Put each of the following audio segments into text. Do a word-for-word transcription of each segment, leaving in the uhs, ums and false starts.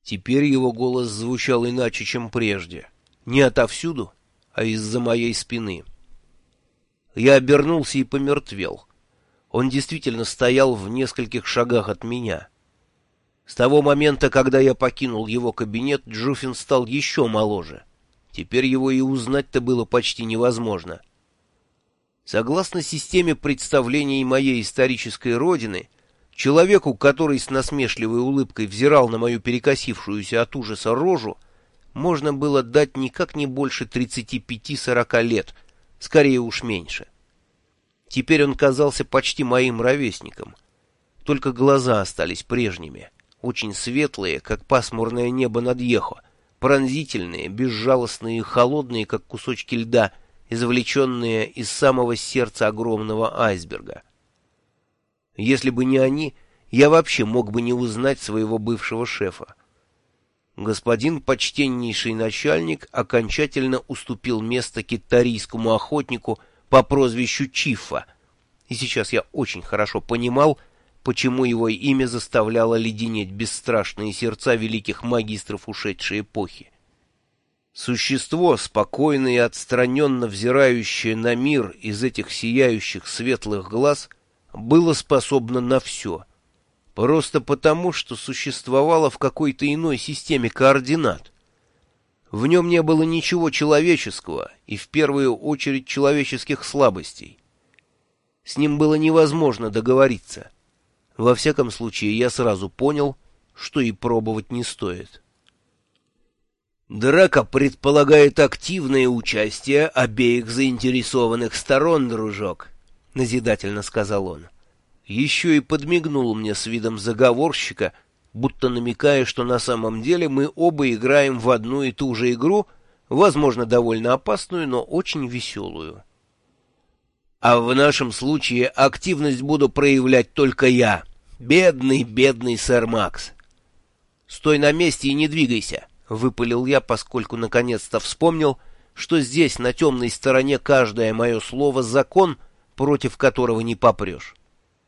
Теперь его голос звучал иначе, чем прежде. Не отовсюду, а из-за моей спины. Я обернулся и помертвел. Он действительно стоял в нескольких шагах от меня. С того момента, когда я покинул его кабинет, Джуфин стал еще моложе. Теперь его и узнать-то было почти невозможно. Согласно системе представлений моей исторической родины, человеку, который с насмешливой улыбкой взирал на мою перекосившуюся от ужаса рожу, можно было дать никак не больше тридцати пяти-сорока лет, скорее уж меньше. Теперь он казался почти моим ровесником. Только глаза остались прежними, очень светлые, как пасмурное небо над Йехо, пронзительные, безжалостные и холодные, как кусочки льда, извлеченные из самого сердца огромного айсберга. Если бы не они, я вообще мог бы не узнать своего бывшего шефа. Господин почтеннейший начальник окончательно уступил место китарийскому охотнику по прозвищу Чиффа, и сейчас я очень хорошо понимал, почему его имя заставляло леденеть бесстрашные сердца великих магистров ушедшей эпохи. Существо, спокойно и отстраненно взирающее на мир из этих сияющих светлых глаз, было способно на все, просто потому, что существовало в какой-то иной системе координат. В нем не было ничего человеческого и в первую очередь человеческих слабостей. С ним было невозможно договориться. Во всяком случае, я сразу понял, что и пробовать не стоит. «Драка предполагает активное участие обеих заинтересованных сторон, дружок», — назидательно сказал он. Еще и подмигнул мне с видом заговорщика, будто намекая, что на самом деле мы оба играем в одну и ту же игру, возможно, довольно опасную, но очень веселую. «А в нашем случае активность буду проявлять только я, бедный, бедный сэр Макс». «Стой на месте и не двигайся», — выпалил я, поскольку наконец-то вспомнил, что здесь, на темной стороне, каждое мое слово — закон, против которого не попрешь.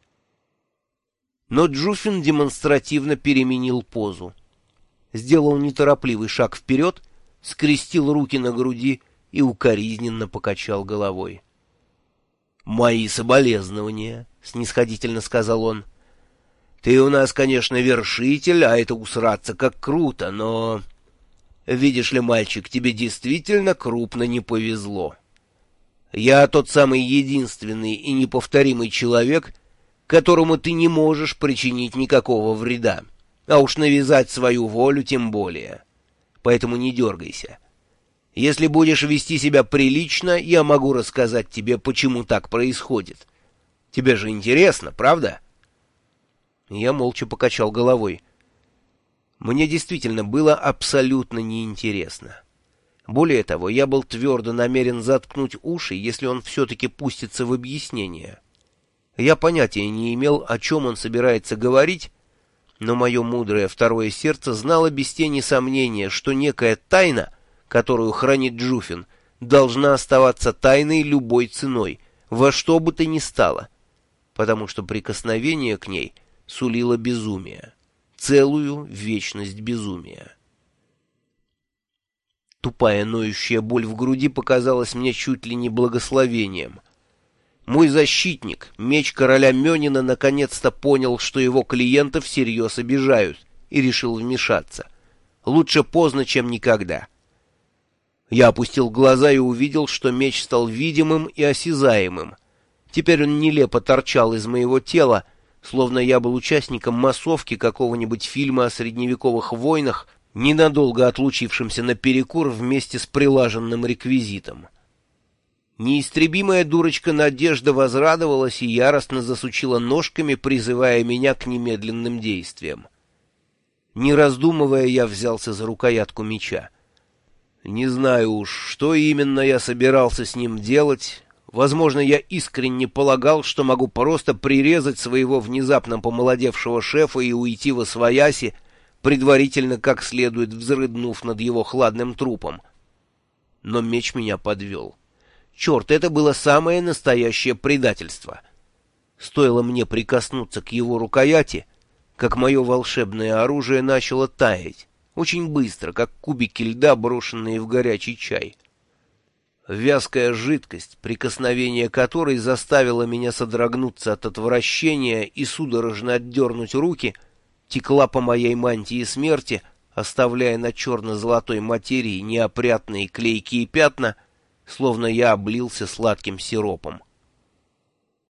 Но Джуфин демонстративно переменил позу. Сделал неторопливый шаг вперед, скрестил руки на груди и укоризненно покачал головой. «Мои соболезнования», — снисходительно сказал он. «Ты у нас, конечно, вершитель, а это усраться как круто, но... Видишь ли, мальчик, тебе действительно крупно не повезло. Я тот самый единственный и неповторимый человек, которому ты не можешь причинить никакого вреда, а уж навязать свою волю тем более. Поэтому не дергайся. Если будешь вести себя прилично, я могу рассказать тебе, почему так происходит. Тебе же интересно, правда?» Я молча покачал головой. Мне действительно было абсолютно неинтересно. Более того, я был твердо намерен заткнуть уши, если он все-таки пустится в объяснение. Я понятия не имел, о чем он собирается говорить, но мое мудрое второе сердце знало без тени сомнения, что некая тайна, которую хранит Джуфин, должна оставаться тайной любой ценой, во что бы то ни стало, потому что прикосновение к ней сулило безумие, целую вечность безумия. Тупая ноющая боль в груди показалась мне чуть ли не благословением. Мой защитник, меч короля Мёнина, наконец-то понял, что его клиентов всерьез обижают, и решил вмешаться. Лучше поздно, чем никогда. Я опустил глаза и увидел, что меч стал видимым и осязаемым. Теперь он нелепо торчал из моего тела, словно я был участником массовки какого-нибудь фильма о средневековых войнах, ненадолго отлучившимся на перекур вместе с прилаженным реквизитом. Неистребимая дурочка Надежда возрадовалась и яростно засучила ножками, призывая меня к немедленным действиям. Не раздумывая, я взялся за рукоятку меча. Не знаю уж, что именно я собирался с ним делать. Возможно, я искренне полагал, что могу просто прирезать своего внезапно помолодевшего шефа и уйти восвояси, предварительно как следует взрыднув над его хладным трупом. Но меч меня подвел. Черт, это было самое настоящее предательство. Стоило мне прикоснуться к его рукояти, как мое волшебное оружие начало таять, очень быстро, как кубики льда, брошенные в горячий чай. Вязкая жидкость, прикосновение которой заставило меня содрогнуться от отвращения и судорожно отдернуть руки, текла по моей мантии смерти, оставляя на черно-золотой материи неопрятные клейкие пятна, словно я облился сладким сиропом.